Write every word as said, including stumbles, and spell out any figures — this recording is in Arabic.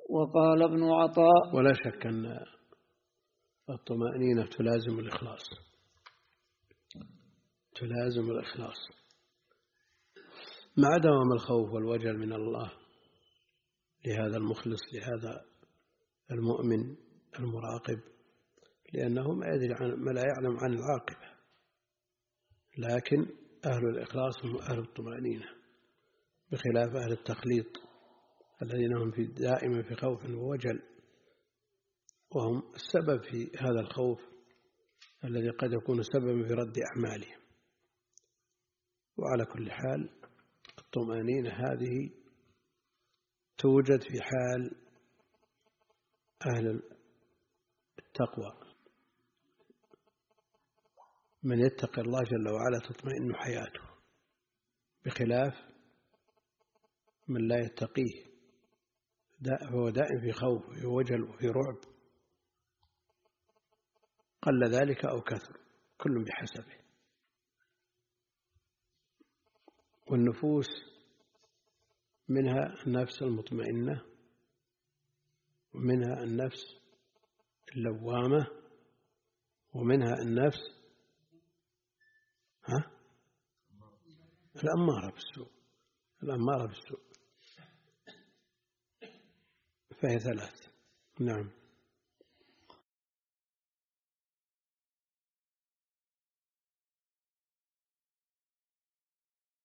وقال ابن عطاء: ولا شك أن الطمأنينة تلازم الإخلاص، تلازم الإخلاص مع دوام الخوف والوجل من الله لهذا المخلص، لهذا المؤمن المراقب، لأنه ما يدري عن ما لا يعلم عن العاقبة. لكن أهل الإخلاص هم أهل الطمأنينة، بخلاف أهل التخليط الذين هم في دائما في خوف ووجل، وهم السبب في هذا الخوف الذي قد يكون سببا في رد أعمالهم. وعلى كل حال الطمأنينة هذه توجد في حال أهل التقوى، من يتقي الله جل وعلا تطمئن حياته، بخلاف من لا يتقيه هو دائم في خوف وفي وجل وفي رعب، قل ذلك أو كثر، كل بحسبه. والنفوس منها النفس المطمئنة، ومنها النفس اللوامة، ومنها النفس ها الأمارة بالسوء، الأمارة بالسوء، فهي ثلاث. نعم.